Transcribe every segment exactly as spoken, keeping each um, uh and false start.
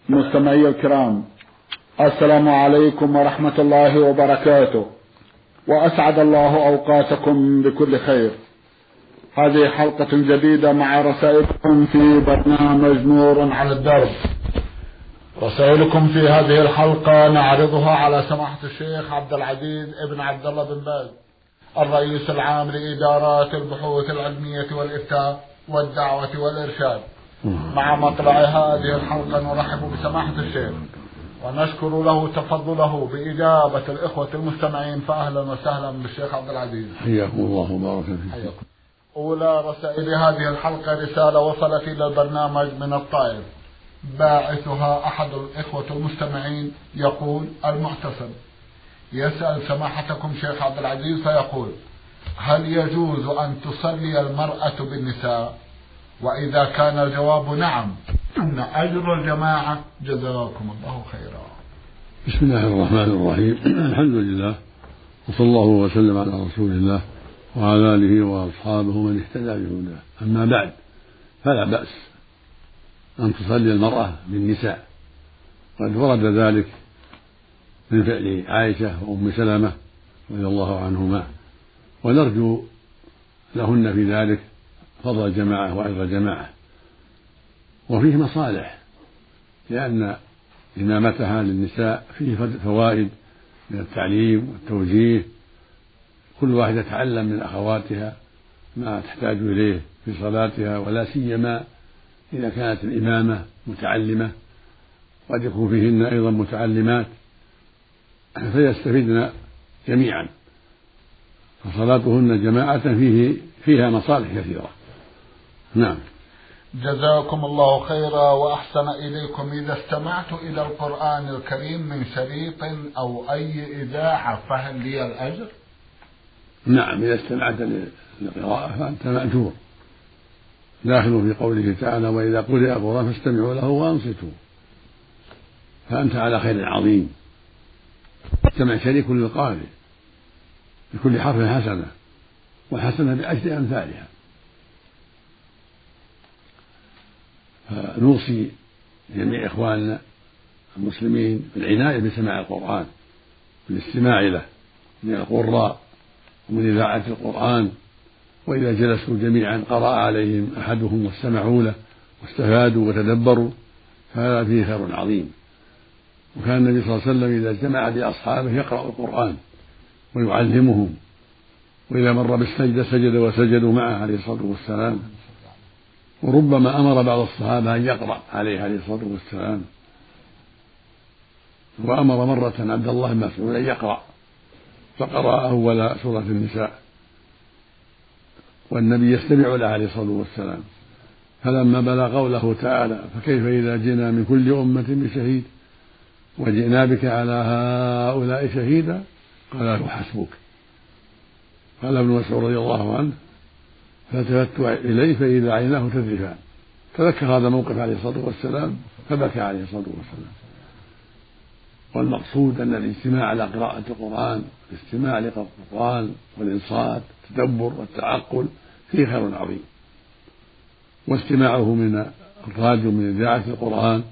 مستمعي الكرام، السلام عليكم ورحمة الله وبركاته، وأسعد الله أوقاتكم بكل خير. هذه حلقة جديدة مع رسائلكم في برنامج نور على الدرب. رسائلكم في هذه الحلقة نعرضها على سماحة الشيخ عبد العزيز ابن عبد الله بن باز، الرئيس العام لإدارات البحوث العلمية والإفتاء والدعوة والإرشاد. مع مطلع هذه الحلقة نرحب بسماحة الشيخ ونشكر له تفضله بإجابة الإخوة المستمعين، فأهلا وسهلا بالشيخ عبد العزيز. حياكم الله وبارك فيكم. أولى رسائل هذه الحلقة رسالة وصلت إلى البرنامج من الطائف، باعثها أحد الإخوة المستمعين يقول: المعتصم يسأل سماحتكم شيخ عبد العزيز فيقول: هل يجوز أن تصلي المرأة بالنساء؟ وإذا كان الجواب نعم، أن أجر الجماعة؟ جزاكم الله خيرا. بسم الله الرحمن الرحيم. الحمد لله، وصلى الله وسلم على رسول الله وعلى آله وأصحابه من اهتدى بهداه. أما بعد، فلا بأس أن تصلي المرأة بالنساء، قد ورد ذلك من فعل عائشة وأم سلمة رضي الله عنهما، ونرجو لهن في ذلك فضل الجماعة وأجر الجماعة. وفيه مصالح، لأن إمامتها للنساء فيه فوائد من التعليم والتوجيه، كل واحدة تتعلم من أخواتها ما تحتاج إليه في صلاتها، ولا سيما إذا كانت الإمامة متعلمة، قد يكون فيهن أيضا متعلمات فيستفيدن جميعا، فصلاتهن جماعة فيه فيها مصالح كثيرة. نعم. جزاكم الله خيرا وأحسن إليكم. إذا استمعت إلى القرآن الكريم من شريط أو أي إذاعة فهل لي الأجر؟ نعم، إذا استمعت للقراءة فأنت مأجور، داخل في قوله تعالى: وإذا قرئ القرآن فاستمعوا له وأنصتوا، فأنت على خير عظيم. استمع شريك للقارئ، بكل حرف حسنة، والحسنة بعشر أمثالها. فنوصي جميع إخواننا المسلمين بالعناية بسماع القرآن، بالاستماع له من القراء ومن إذاعة القرآن، وإذا جلسوا جميعا قرأ عليهم أحدهم واستمعوا له واستفادوا وتدبروا، فهذا فيه خير عظيم. وكان النبي صلى الله عليه وسلم إذا اجتمع بأصحابه يقرأ القرآن ويعلمهم، وإذا مر بالسجدة سجد وسجدوا معه عليه الصلاة والسلام. وربما أمر بعض الصحابة أن يقرأ عليه عليه الصلاة والسلام، وأمر مرة عبد الله بن مسعود أن يقرأ، فقرأ أول سورة النساء، والنبي يستمع له عليه الصلاة والسلام. فلما بلغ قوله تعالى: فكيف إذا جئنا من كل أمة بشهيد وجئنا بك على هؤلاء شهيدا، قال له: حسبك. قال ابن مسعود رضي الله عنه: فالتفت إليه فإذا عيناه تذرفان، تذكر هذا الموقف عليه الصلاة والسلام فبكى عليه الصلاة والسلام. والمقصود أن الاجتماع على قراءة القرآن، الاستماع لقراءة القرآن والإنصات والتدبر والتعقل فيه خير عظيم، واستماعه من الراديو من إذاعة القرآن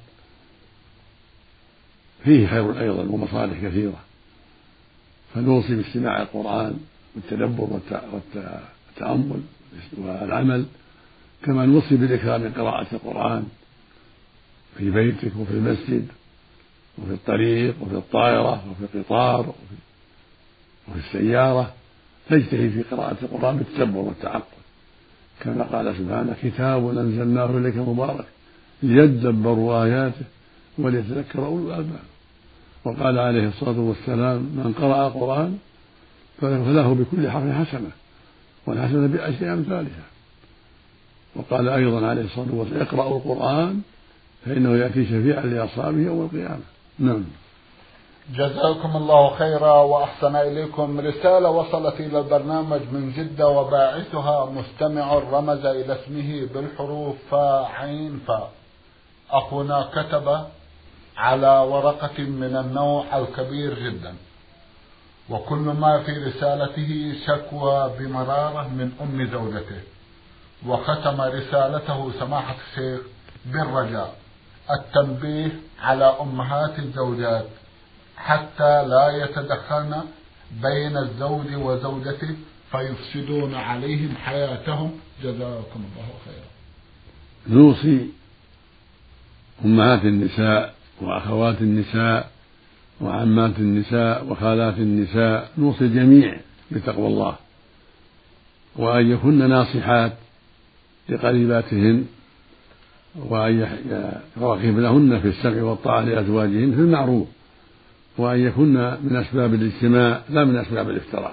فيه خير أيضا ومصالح كثيرة. فنوصي باستماع القرآن والتدبر والتأمل والعمل، كما نوصي بالإكثار من قراءة القرآن في بيتك وفي المسجد وفي الطريق وفي الطائرة وفي القطار وفي, وفي السيارة. تجتهد في قراءة القرآن بالتدبر والتعقل، كما قال سبحانه: كتاب أنزلناه إليك مبارك ليدبروا آياته وليتذكر أولو الألباب. وقال عليه الصلاة والسلام: من قرأ القرآن فله بكل حرف حسنة، والحسنة بعشر أمثالها. وقال أيضا عليه الصلاة والسلام: اقرأوا القرآن فإنه يأتي شفيعا لأصحابه يوم القيامة. نعم. جزاكم الله خيرا وأحسن إليكم. رسالة وصلت إلى البرنامج من جدة وباعثها مستمع رمز إلى اسمه بالحروف فا عين فا. أخونا كتب على ورقة من النوع الكبير جدا، وكل ما في رسالته شكوى بمرارة من أم زوجته، وختم رسالته سماحة الشيخ بالرجاء التنبيه على أمهات الزوجات حتى لا يتدخلن بين الزوج وزوجته فيفسدون عليهم حياتهم، جزاكم الله خيرا. نوصي أمهات النساء وأخوات النساء وعمات النساء وخالات النساء، نوصي الجميع بتقوى الله، وأن يكن ناصحات لقريباتهن، وأن يراقبن لهن في السمع والطاعة لأزواجهن في المعروف، وأن يكن من أسباب الاجتماع لا من أسباب الافتراء.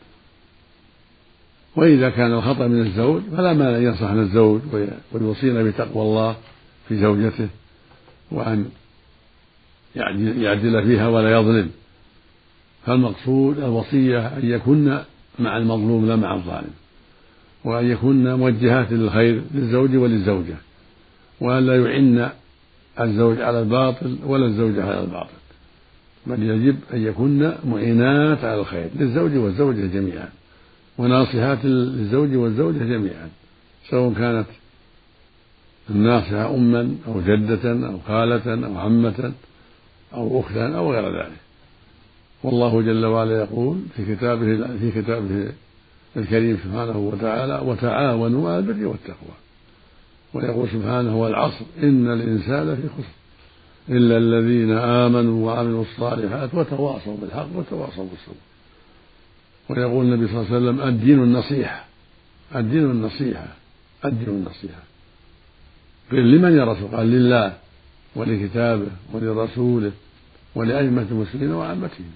وإذا كان الخطأ من الزوج فلا مانع أن ينصحن الزوج ويوصين بتقوى الله في زوجته، وأن يعدل فيها ولا يظلم. فالمقصود الوصية أن يكن مع المظلوم لا مع الظالم، وأن يكن موجهات للخير للزوج وللزوجة، وأن لا يعن الزوج على الباطل ولا الزوجة على الباطل، بل يجب أن يكن معينات على الخير للزوج والزوجة جميعا، وناصحات للزوج والزوجة جميعا، سواء كانت الناصحة أما أو جدة أو خالة أو عمة أو أختا أو غير ذلك. والله جل وعلا يقول في كتابه في كتابه الكريم سبحانه وتعالى: وتعاونوا على البر والتقوى. ويقول سبحانه: والعصر إن الإنسان لفي خسر إلا الذين آمنوا وعملوا الصالحات وتواصوا بالحق وتواصوا بالصبر. ويقول النبي صلى الله عليه وسلم: الدين النصيحة، الدين النصيحة، الدين النصيحة. قيل: لمن يا رسول؟ قال: لله ولكتابه ولرسوله ولأئمة المسلمين وعامتهم.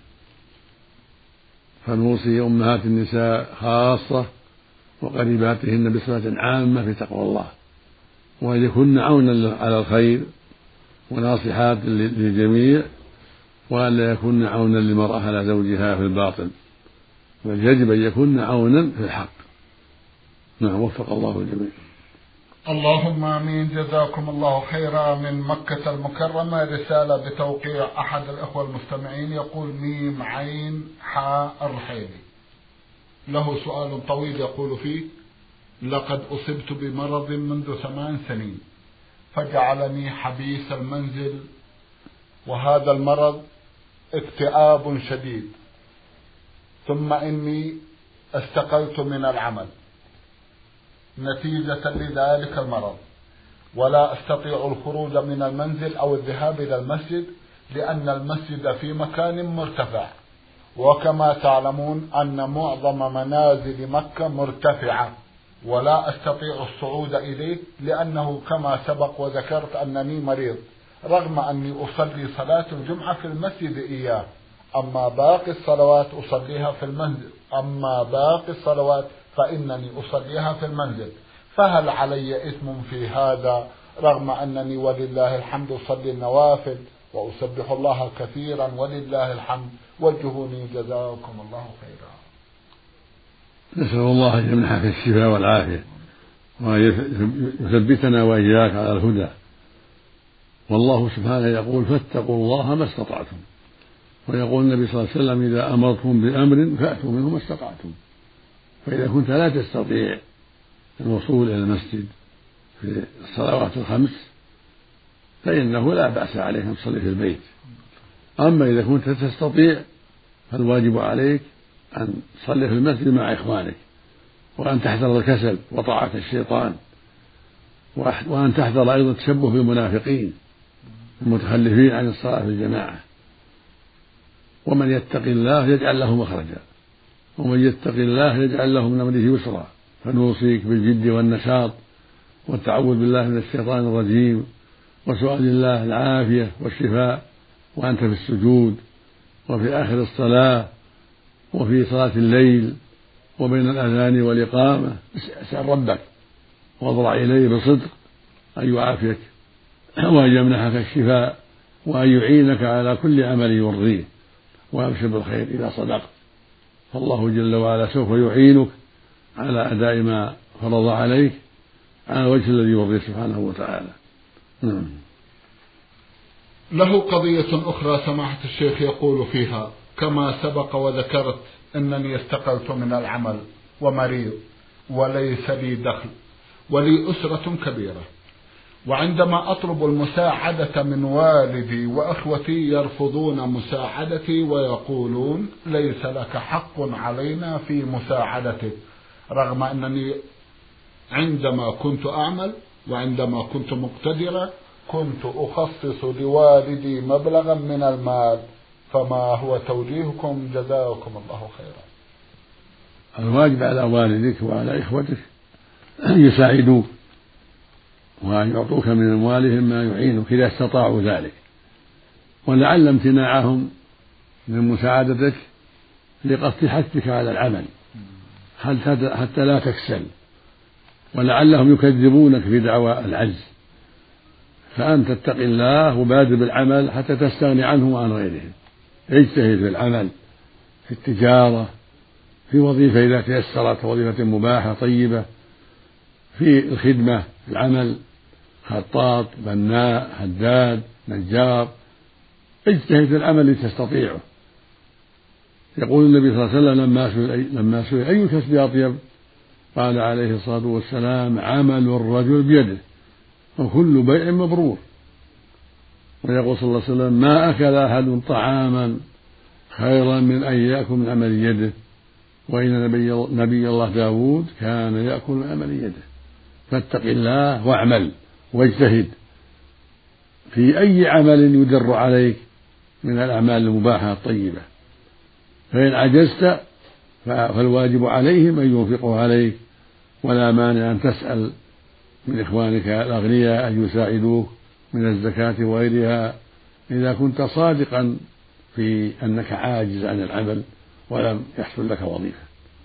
فنوصي أمهات النساء خاصة وقريباتهن بصفة عامة في تقوى الله، وأن يكن عونا على الخير وناصحات للجميع، وأن لا يكن عونا للمرأة على زوجها في الباطل، بل يجب أن يكن عونا في الحق. نعم، وفق الله الجميع. اللهم آمين. جزاكم الله خيرا. من مكة المكرمة رسالة بتوقيع أحد الأخوة المستمعين، يقول: ميم عين حاء الرحيلي. له سؤال طويل يقول فيه: لقد أصبت بمرض منذ ثمان سنين فجعلني حبيس المنزل، وهذا المرض اكتئاب شديد، ثم إني استقلت من العمل نتيجة لذلك المرض، ولا أستطيع الخروج من المنزل أو الذهاب إلى المسجد لأن المسجد في مكان مرتفع، وكما تعلمون أن معظم منازل مكة مرتفعة، ولا أستطيع الصعود إليه لأنه كما سبق وذكرت أنني مريض، رغم أني أصلي صلاة الجمعة في المسجد إياه، أما باقي الصلوات أصليها في المنزل أما باقي الصلوات فإنني أصليها في المنزل، فهل علي إثم في هذا رغم أنني ولله الحمد أصلي النوافل وأسبح الله كثيرا ولله الحمد؟ وجهوني جزاكم الله خيرا. نسأل الله أن يمنحك الشفاء والعافية، وأن يثبتنا وإياك على الهدى. والله سبحانه يقول: فاتقوا الله ما استطعتم. ويقول النبي صلى الله عليه وسلم: إذا أمرتم بأمر فأتوا منه ما استطعتم. فإذا كنت لا تستطيع الوصول إلى المسجد في الصلوات الخمس فإنه لا بأس عليك أن تصلي في البيت. أما إذا كنت تستطيع فالواجب عليك أن تصلي في المسجد مع إخوانك، وأن تحذر الكسل وطاعة الشيطان، وأن تحذر أيضا التشبه بالمنافقين المتخلفين عن الصلاة في الجماعة. ومن يتق الله يجعل له مخرجا، ومن يتق الله يجعل له من أمره يسرا. فنوصيك بالجد والنشاط والتعوذ بالله من الشيطان الرجيم، وسؤال الله العافية والشفاء وأنت في السجود وفي آخر الصلاة وفي صلاة الليل وبين الأذان والإقامة. اسأل ربك واضرع إليه بصدق أن يعافيك وأن يمنحك الشفاء وأن يعينك على كل عمل يرضيه، وأبشر بالخير إذا صدقت، فالله جل وعلا سوف يعينك على أداء ما فرض عليك على الوجه الذي يرضيه سبحانه وتعالى. نعم. له قضية أخرى سماحة الشيخ يقول فيها: كما سبق وذكرت أنني استقلت من العمل ومريض وليس لي دخل ولي أسرة كبيرة، وعندما أطلب المساعدة من والدي وأخوتي يرفضون مساعدتي ويقولون ليس لك حق علينا في مساعدتك، رغم أنني عندما كنت أعمل وعندما كنت مقتدرة كنت أخصص لوالدي مبلغا من المال، فما هو توجيهكم جزاكم الله خيرا؟ الواجب على والدك وعلى إخوتك أن يساعدوك وأن يعطوك من أموالهم ما يعينك إذا استطاعوا ذلك، ولعل امتناعهم من مساعدتك لقصد حثك على العمل حتى لا تكسل، ولعلهم يكذبونك في دعوى العجز، فأنت اتق الله وبادر بالعمل حتى تستغني عنهم وعن غيرهم. اجتهد في العمل، في التجارة، في وظيفة إذا تيسرت، وظيفة مباحة طيبة، في الخدمة، في العمل، خطاط، بناء، حداد، نجار، اجتهد في العمل الذي تستطيعه. يقول النبي صلى الله عليه وسلم لما سئل لما سئل أي الكسب أطيب قال عليه الصلاة والسلام عمل الرجل بيده وكل بيع مبرور. ويقول صلى الله عليه وسلم ما أكل أحد طعاما خيرا من أن يأكل من عمل يده، وإن نبي, نبي الله داود كان يأكل من عمل يده. فاتق الله واعمل واجتهد في أي عمل يدر عليك من الأعمال المباحة الطيبة، فإن عجزت فالواجب عليهم أن ينفقوا عليك، ولا مانع أن تسأل من إخوانك الأغنياء أن يساعدوك من الزكاة وغيرها إذا كنت صادقا في أنك عاجز عن العمل ولم يحصل لك وظيفة.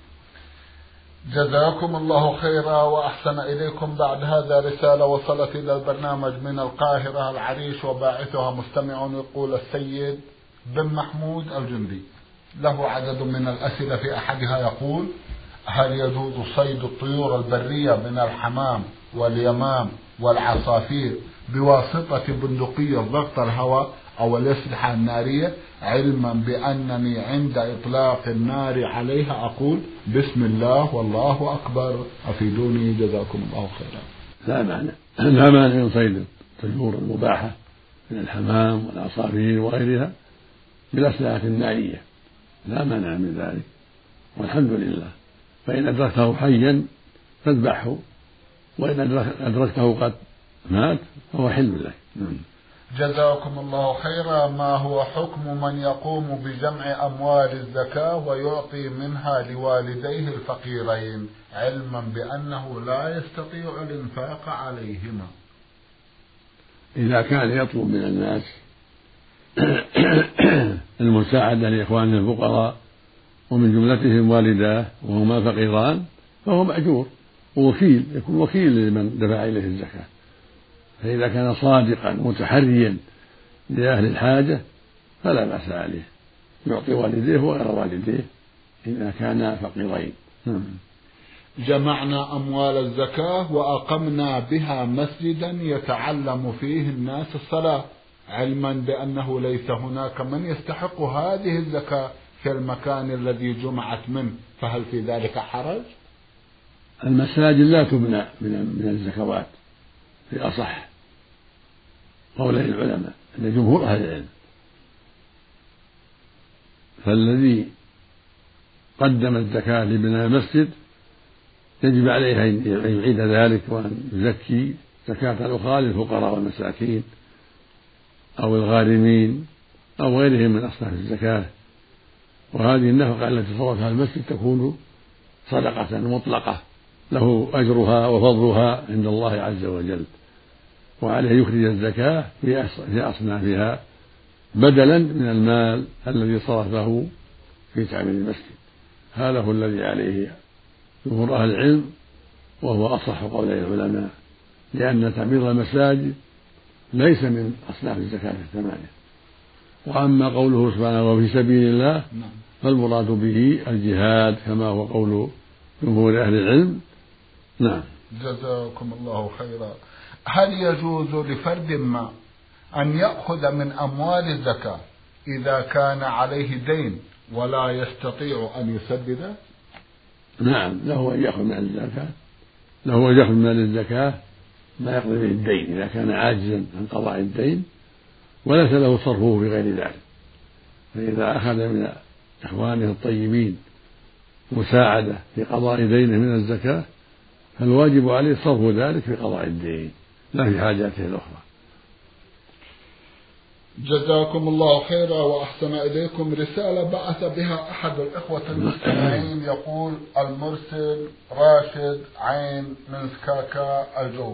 جزاكم الله خيرا وأحسن إليكم. بعد هذا رسالة وصلت إلى البرنامج من القاهرة العريش وباعثها مستمع يقول السيد بن محمود الجندي له عدد من الأسئلة، في أحدها يقول هل يجوز صيد الطيور البرية من الحمام واليمام والعصافير بواسطة بندقية ضغط الهواء أو الأسلحة النارية، علما بأنني عند إطلاق النار عليها أقول بسم الله والله أكبر، أفيدوني جزاكم الله خيرا. لا مانع لا مانع من صيد الطيور المباحة من الحمام والعصافير وغيرها بالأسلحة النارية، لا مانع من ذلك، والحمد لله. فإن أدركته حيا فاذبحه، وإن أدركته قد مات فهو حل لك. جزاكم الله خيرا. ما هو حكم من يقوم بجمع أموال الزكاة ويعطي منها لوالديه الفقيرين علما بأنه لا يستطيع الإنفاق عليهما؟ إذا كان يطلب من الناس المساعدة لإخوانه الفقراء ومن جملتهم والداه وهما فقيران فهو مأجور ووكيل، يكون وكيل لمن دفع إليه الزكاة. فإذا كان صادقا متحريا لأهل الحاجة فلا بأس عليه، يعطي والديه وغير والديه إذا كانا فقيرين. جمعنا أموال الزكاة وأقمنا بها مسجدا يتعلم فيه الناس الصلاة، علما بأنه ليس هناك من يستحق هذه الزكاة في المكان الذي جمعت منه، فهل في ذلك حرج؟ المساجد لا تبنى من الزكوات في أصح قولي العلماء أن جمهور أهل العلم، فالذي قدم الزكاة لبناء مسجد يجب عليه أن يعيد ذلك وأن يزكي زكاة الأخرى للفقراء والمساكين أو الغارمين أو غيرهم من أصناف الزكاة. وهذه النفقة التي صرفها المسجد تكون صدقة مطلقة له أجرها وفضلها عند الله عز وجل، وعليه يخرج الزكاة في أصنافها بدلا من المال الذي صرفه في تعمير المسجد. هذا هو الذي عليه جمهور أهل العلم وهو أصح قولي العلماء، لأن تعمير المساجد ليس من أصناف الزكاة الثمانية. وأما قوله سبحانه وفي سبيل الله فالمراد به الجهاد كما هو قول جمهور أهل العلم. نعم. جزاكم الله خيرا. هل يجوز لفرد ما أن يأخذ من أموال الزكاة إذا كان عليه دين ولا يستطيع أن يسدده؟ نعم، له أن يأخذ من الزكاة له أن يأخذ من الزكاة ما يقضي به الدين إذا كان عاجزا عن قضاء الدين وليس له صرفه في غير ذلك. فإذا أخذ من إخوانه الطيبين مساعدة في قضاء دينه من الزكاة فالواجب عليه صرف ذلك في قضاء الدين لا في حاجاته الأخرى. جزاكم الله خيرا وأحسن إليكم. رسالة بعث بها أحد الإخوة المستمعين يقول: المرسل راشد عين من سكاكا الجوف،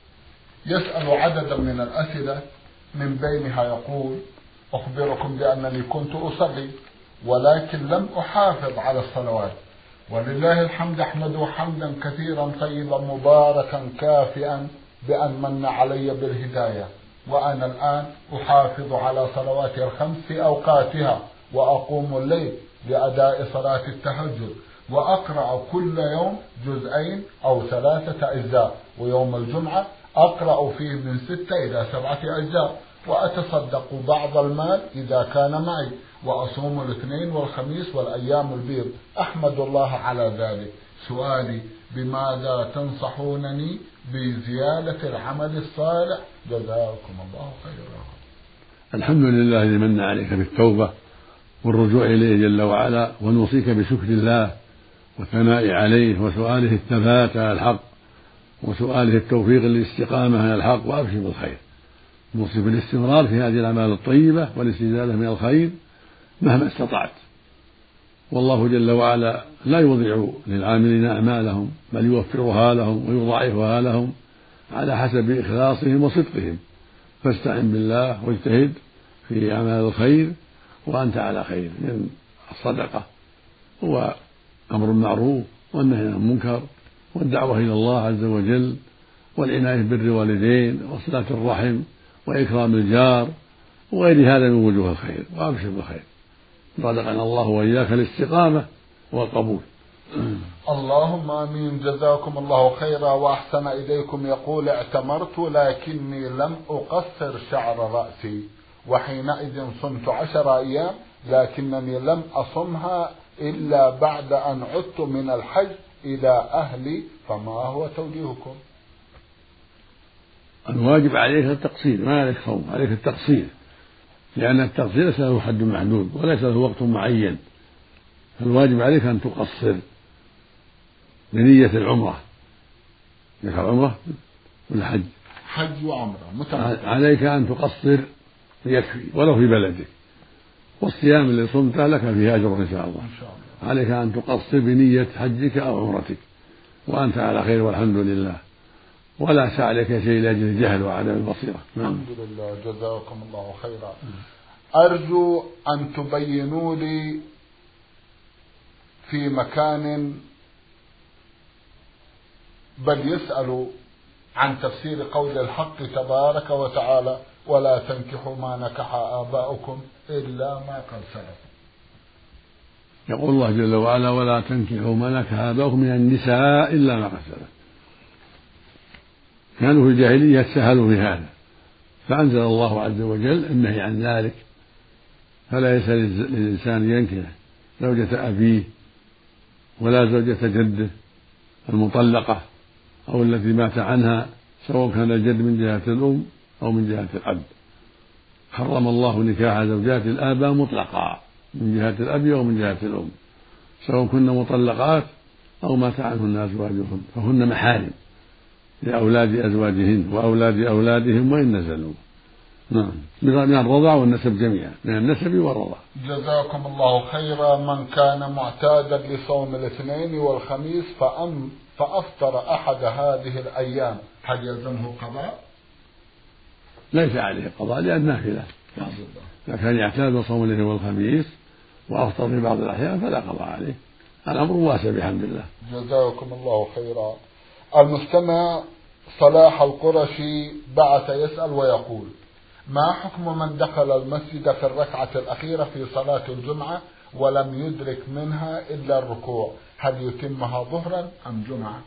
يسأل عددا من الأسئلة، من بينها يقول: أخبركم بأنني كنت أصلي ولكن لم أحافظ على الصلوات، ولله الحمد أحمده حمدا كثيرا طيبا مباركا كافئا بأن من علي بالهداية، وأنا الآن أحافظ على صلواتي الخمس في أوقاتها، وأقوم الليل لأداء صلاة التهجد، وأقرأ كل يوم جزئين أو ثلاثة أجزاء، ويوم الجمعة أقرأ فيه من ستة إلى سبعة أجزاء، وأتصدق بعض المال إذا كان معي، وأصوم الاثنين والخميس والأيام البيض، أحمد الله على ذلك. سؤالي: بماذا تنصحونني بزيادة العمل الصالح؟ جزاكم الله خيرا. الحمد لله الذي من عليك بالتوبة والرجوع إليه جل وعلا، ونوصيك بشكر الله والثناء عليه وسؤاله الثبات على الحق وسؤاله التوفيق للاستقامة على الحق، وأبشر بالخير. نوصي بالاستمرار في هذه الأعمال الطيبة والاستزادة من الخير مهما استطعت، والله جل وعلا لا يضيع للعاملين أعمالهم بل يوفرها لهم ويضاعفها لهم على حسب إخلاصهم وصدقهم. فاستعن بالله واجتهد في أعمال الخير وأنت على خير، من الصدقة هو أمر المعروف والنهي عن المنكر والدعوة إلى الله عز وجل والعناية بالوالدين وصلة الرحم وإكرام الجار وغير هذا من وجوه الخير، وأبشر بالخير. رزقنا الله وإياك الاستقامة والقبول. اللهم آمين. جزاكم الله خيرا وأحسن إليكم. يقول: اعتمرت لكني لم أقصر شعر رأسي، وحينئذ صمت عشر أيام، لكنني لم أصمها إلا بعد أن عدت من الحج إلى أهلي، فما هو توجيهكم؟ الواجب عليك التقصير، ما عليك صوم، عليك التقصير، لأن التقصير ليس له حد محدود وليس له وقت معين، فالواجب عليك أن تقصر بنية العمرة. لك عمرة ولا حج؟ حج وعمرة متمتع. عليك أن تقصر يكفي ولو في بلدك، والصيام اللي صمته لك فيه أجر إن شاء الله. عليك أن تقصر بنية حجك أو عمرتك وأنت على خير والحمد لله، ولا سعى عليك شيء لأجل الجهل وعدم البصيرة. الحمد لله. جزاكم الله خيرا. أرجو أن تبينوا لي في مكان، بل يسأل عن تفسير قول الحق تبارك وتعالى: ولا تنكحوا ما نكح آباؤكم إلا ما قد سلف. يقول الله جل وعلا: ولا تنكحوا ما نكح آباؤكم من النساء إلا ما قد سلف. كانوا في الجاهلية سهلوا في هذا، فأنزل الله عز وجل النهي عن ذلك، فلا يسأل للإنسان ينكح زوجة أبيه ولا زوجة جده المطلقة أو التي مات عنها، سواء كان الجد من جهة الأم أو من جهة الأب. حرم الله نكاح زوجات الآباء مطلقا من جهة الأب أو من جهة الأم، سواء كن مطلقات أو مات عنهن أزواجهن، فهن محارم لأولاد أزواجهن وأولاد أولادهم وإن نزلوا. نعم، من الرضع والنسب جميعا، من النسب والرضع. جزاكم الله خيرا. من كان معتادا لصوم الاثنين والخميس فأم فأفطر أحد هذه الأيام، هل يلزمه قضاء؟ ليس عليه قضاء لأن نافلة، إذا كان يعتاد صوم الاثنين والخميس وأفطر في بعض الأحيان فلا قضاء عليه، الأمر واسع بحمد الله. جزاكم الله خيرا. المستمع صلاح القرشي بعث يسأل ويقول: ما حكم من دخل المسجد في الركعة الأخيرة في صلاة الجمعة ولم يدرك منها إلا الركوع، هل يتمها ظهرا أم جمعة؟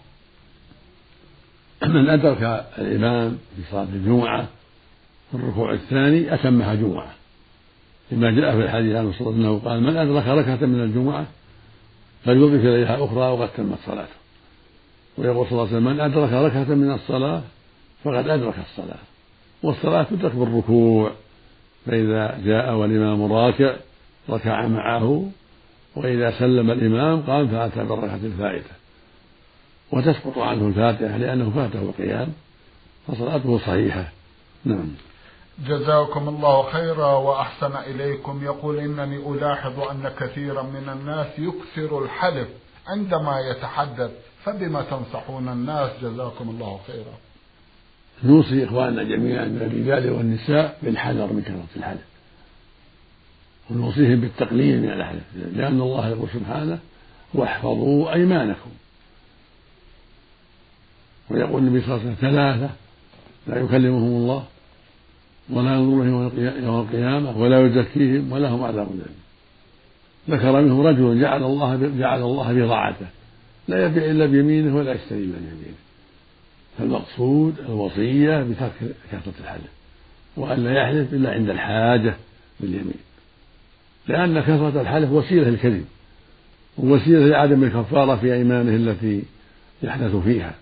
من أدرك الإمام في صلاة الجمعة في الركوع الثاني أتمها جمعة، لما جاء في الحديث عن الرسول أنه قال: من أدرك ركعة من الجمعة فليضيف إليها أخرى وقد تمت صلاته. ويقول صلى الله عليه وسلم: من أدرك ركعة من الصلاة فقد أدرك الصلاة، والصلاة تدرك بالركوع، فإذا جاء والإمام راكع ركع معه، وإذا سلم الإمام قام فأتى بالركعة الفائتة، وتسقط عنه الفاتحة لأنه فاته القيام، فصلاته صحيحة. نعم. جزاكم الله خيرا وأحسن إليكم. يقول: إنني ألاحظ أن كثيرا من الناس يكثر الحلف عندما يتحدث، فبما تنصحون الناس؟ جزاكم الله خيرا. نوصي إخواننا جميعا من الرجال والنساء بالحذر من كثرة الحلف، ونوصيهم بالتقليل من الحلف، لأن الله يقول سبحانه: واحفظوا أيمانكم. ويقول النبي صلى الله عليه وسلم: ثلاثة لا يكلمهم الله ولا ينظرهم يوم القيامة ولا يزكيهم ولهم عذاب أليم. ذكر منهم رجل جعل الله جعل الله بضاعته، لا يبيع إلا بيمينه ولا يشتري إلا بيمينه. فالمقصود الوصية بترك كثرة الحلف، وأن لا يحلف إلا عند الحاجة باليمين، لأن كثرة الحلف وسيلة للكذب، ووسيلة لعدم الكفارة في أيمانه التي يحدث فيها.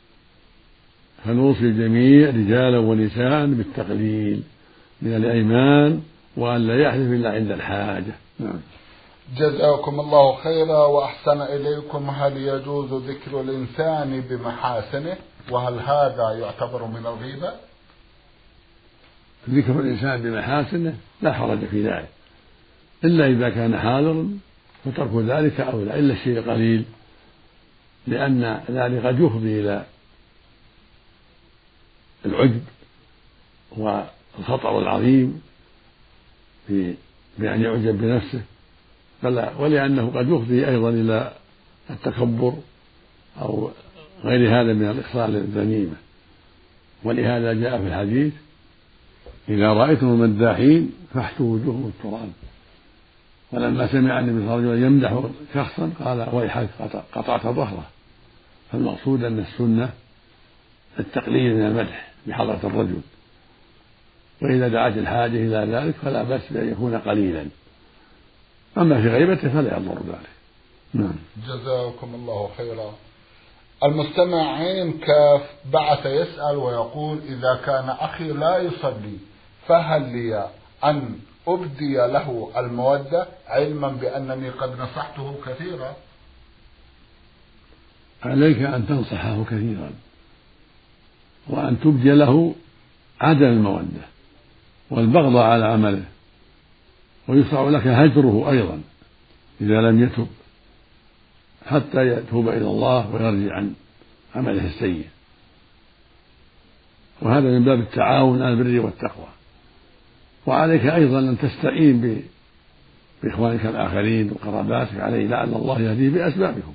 فنوصي الجميع رجالا ونساء بالتقليل من الأيمان، وأن لا يحلف إلا عند الحاجة. نعم. جزاكم الله خيرا وأحسن إليكم. هل يجوز ذكر الإنسان بمحاسنه، وهل هذا يعتبر من الغيبة؟ ذكر الإنسان بمحاسنه لا حرج في ذلك، إلا إذا كان حاضرا فترك ذلك أولى، إلا الشيء القليل، لأن ذلك قد يفضي إلى العجب والخطر العظيم في بأن يعجب بنفسه، ولأنه قد يفضي أيضا إلى التكبر أو غير هذا من الإخصال للذميمة. ولهذا جاء في الحديث: إذا رأيتم المداحين فاحتوا وجوههم التراب. ولما سمع النبي صلى الله عليه وسلم يمدح شخصا قال: ويحك قطعت ظهره. فالمقصود أن السنة التقليل من المدح بحضرة الرجل، وإذا دعت الحاجة إلى ذلك فلا بأس بأن يكون قليلا، أما في غيبته فلا يضر ذلك. نعم. جزاكم الله خيرا. المستمع عين كاف بعث يسأل ويقول: إذا كان أخي لا يصلي فهل لي أن أبدي له المودة، علما بأنني قد نصحته كثيرا؟ عليك أن تنصحه كثيرا، وأن تبدي له عدم المودة والبغض على عمله، ويشرع لك هجره أيضا إذا لم يتب حتى يتوب إلى الله ويرجع عن عمله السيء، وهذا من باب التعاون على البر والتقوى. وعليك أيضا أن تستعين بإخوانك الآخرين وقراباتك عليه، لعل الله يهديه بأسبابكم.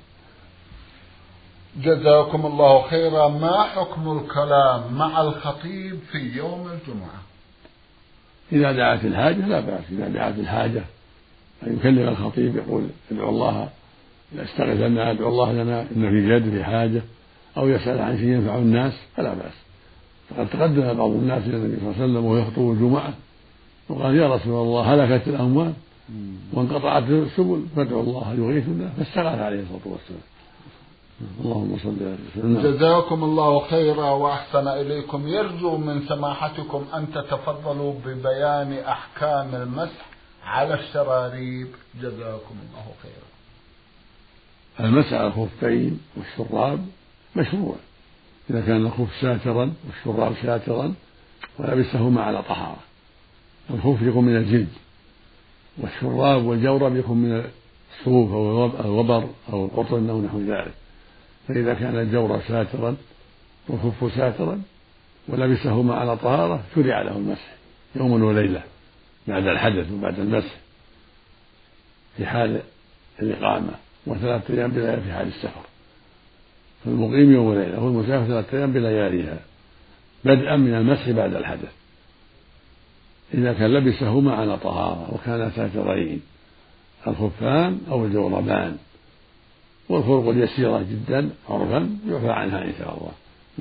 جزاكم الله خيرا. ما حكم الكلام مع الخطيب في يوم الجمعة؟ إذا دعت الحاجة لا بأس، إذا دعت الحاجة أن يكلم الخطيب يقول: ادعو الله، يستغيث لنا، ادعو الله لنا، إن في جد في حاجة، أو يسأل عن شيء ينفع الناس، فلا بأس. فقد تقدم بعض الناس إلى النبي صلى الله عليه وسلم وهو يخطب الجمعة وقال: يا رسول الله هلكت الأموال وانقطعت السبل فادعو الله يغيثنا، فاستغاث عليه الصلاة والسلام. اللهم صل على سيدنا. جزاكم الله خيرا وأحسن إليكم. يرجو من سماحتكم أن تتفضلوا ببيان أحكام المسح على الشراريب. جزاكم الله خيرا. المسح على الخفين والشراب مشروع إذا كان الخف ساترا والشراب ساترا ولبسهما على طهارة. الخف يكون من الجلد، والشراب والجورب يكون من الصوف أو الوبر أو القطن أو نحو ذلك. فإذا كان الجورب ساترا والخف ساترا ولبسهما على طهارة شرع له المسح يوم وليلة بعد الحدث وبعد المسح في حال الإقامة، وثلاثة أيام بليالي في حال السفر. فالمقيم يوم وليلة والمسافر ثلاثة أيام بلياليها بدءا من المسح بعد الحدث إذا كان لبسهما على طهارة وكان ساترين الخفان أو الجوربان، والفروق اليسيرة جدا عرفا يعفى عنها إن شاء الله.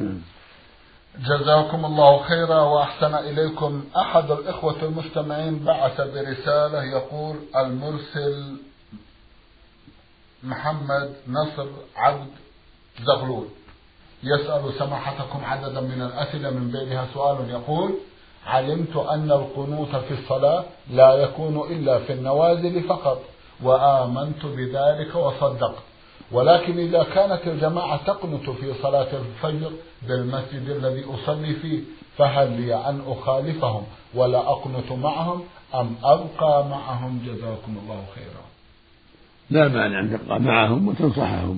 جزاكم الله خيرا وأحسن إليكم. أحد الإخوة المستمعين بعث برسالة يقول: المرسل محمد نصر عبد زغلول يسأل سماحتكم عددا من الأسئلة، من بينها سؤال يقول: علمت أن القنوت في الصلاة لا يكون إلا في النوازل فقط، وآمنت بذلك وصدقت، ولكن إذا كانت الجماعة تقنت في صلاة الفجر بالمسجد الذي أصلي فيه، فهل لي أن أخالفهم ولا أقنت معهم أم أبقى معهم؟ جزاكم الله خيرا. لا مانع أن تبقى معهم وتنصحهم،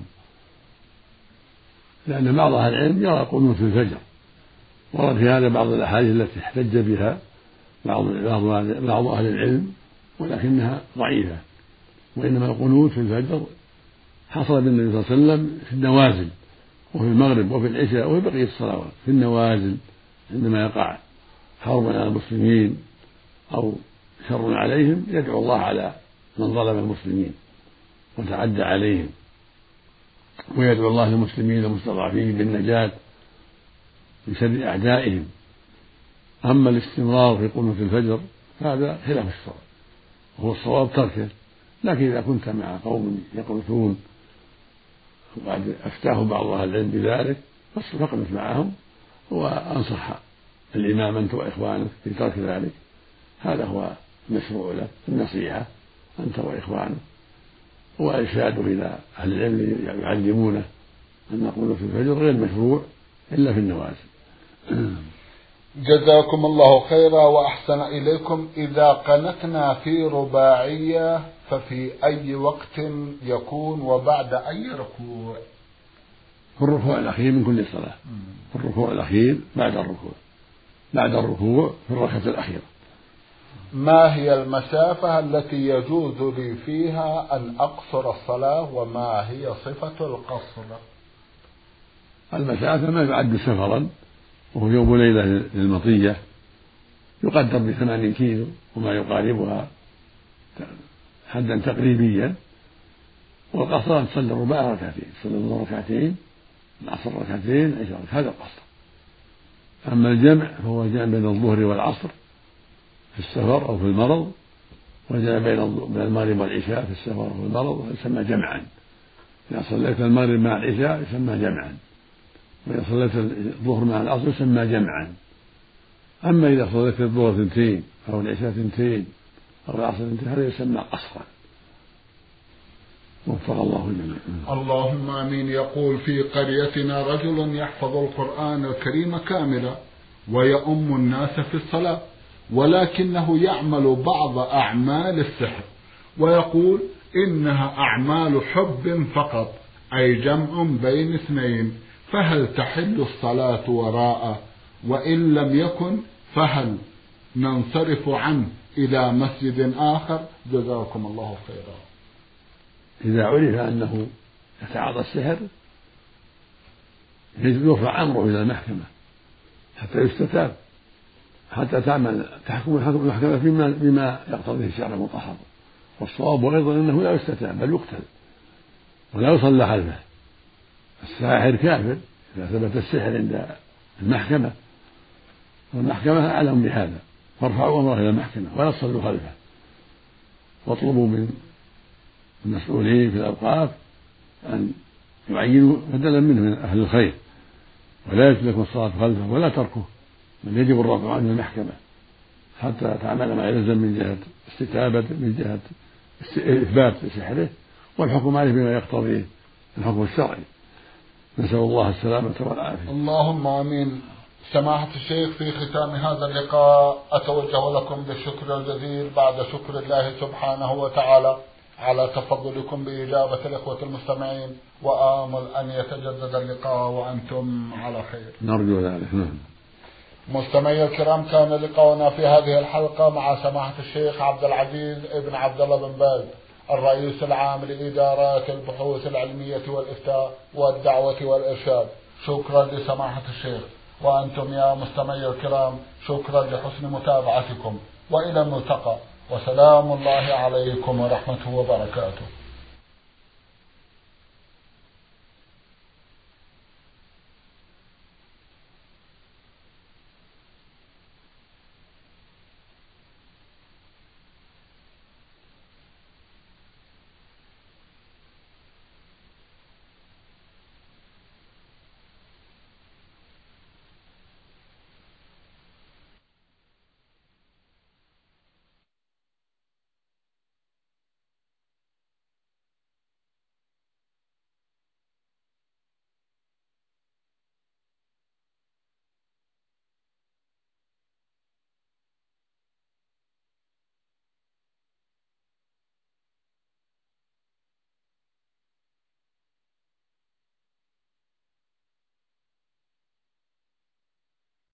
لأن بعض أهل العلم يرى قنوت في الفجر، ورد في هذا بعض الأحاديث التي احتج بها بعض بعض أهل العلم، ولكنها ضعيفة. وإنما القنوت في الفجر حصل بالنبي صلى الله عليه وسلم في النوازل، وفي المغرب وفي العشاء وفي بقية الصلوات. في النوازل عندما يقع حرب على المسلمين أو شر عليهم يدعو الله على من ظلم المسلمين وتعدى عليهم، ويدعو الله للمسلمين المستضعفين بالنجاة من شر أعدائهم. أما الاستمرار في قنوت الفجر هذا خلاف الصواب، وهو الصواب تركه. لكن إذا كنت مع قوم يقنطون وقد أفتاه بعض أهل العلم بذلك فاقنط معهم، وأنصح الإمام أنت وإخوانك في ترك ذلك. هذا هو المشروع لك، النصيحة أنت وإخوانك، وإرشاده إلى أهل العلم يعلمونه أن قنوت الفجر غير مشروع إلا في النوازل. جزاكم الله خيرا وأحسن إليكم. إذا قنتنا في رباعية ففي أي وقت يكون وبعد أي ركوع؟ في الركوع الأخير من كل صلاة، في الركوع الأخير بعد الركوع، بعد الركوع في الركعة الأخيرة. ما هي المسافة التي يجوز لي فيها أن أقصر الصلاة، وما هي صفة القصر؟ المسافة ما يعد سفرا، وهو يوم ليلة للمطية يقدر بثمانين كيلو وما يقاربها حدا تقريبيا. والقصر تصلي الرباع ركعتين، تصلي الظهر ركعتين، العصر ركعتين، عشاء، هذا القصر. أما الجمع فهو الجمع بين الظهر والعصر في السفر أو في المرض، والجمع بين المغرب والعشاء في السفر أو في المرض يسمى جمعا. إذا صليت المغرب مع العشاء يسمى جمعا، وإذا صليت الظهر مع العصر يسمى جمعا. أما إذا صليت الظهر ثنتين أو العشاء ثنتين أو العصر ثنتين هذا يسمى قصرا. وفق الله الجميع. اللهم آمين. يقول: في قريتنا رجل يحفظ القرآن الكريم كاملا ويؤم الناس في الصلاة، ولكنه يعمل بعض أعمال السحر، ويقول إنها أعمال حب فقط، أي جمع بين اثنين، فهل تحل الصلاة وراءه؟ وإن لم يكن فهل ننصرف عنه إلى مسجد آخر؟ جزاكم الله خيرا. إذا عرف أنه يتعاطى السحر يرفع أمره إلى المحكمة حتى يستتاب، حتى تعمل تحكم المحكمة بما, بما يقتضيه الشرع المطهر. والصواب أيضا أنه لا يستتاب بل يقتل ولا يصلى خلفه. الساحر كافر إذا ثبت السحر عند المحكمة، والمحكمة أعلم بهذا، فارفعوا أمره إلى المحكمة ولا تصلوا خلفه، واطلبوا من المسؤولين في الأوقاف أن يعينوا بدلا منه من أهل الخير، ولا يجوز لكم الصلاة خلفه ولا تركه، بل يجب الرفع عنه المحكمة حتى تعمل ما يلزم من جهة استتابة، من جهة إثبات سحره والحكم عليه بما يقتضيه الحكم الشرعي. نسأل الله السلامة والعافية. اللهم آمين. سماحة الشيخ، في ختام هذا اللقاء أتوجه لكم بالشكر الجزيل بعد شكر الله سبحانه وتعالى على تفضلكم بإجابة الإخوة المستمعين، وآمل أن يتجدد اللقاء وأنتم على خير. نرجو ذلك. مستمعي الكرام، كان لقاؤنا في هذه الحلقة مع سماحة الشيخ عبد العزيز ابن عبد الله بن باز، الرئيس العام لإدارات البحوث العلمية والإفتاء والدعوة والإرشاد. شكرا لسماحة الشيخ، وأنتم يا مستمعي الكرام شكرا لحسن متابعتكم، وإلى الملتقى، وسلام الله عليكم ورحمته وبركاته.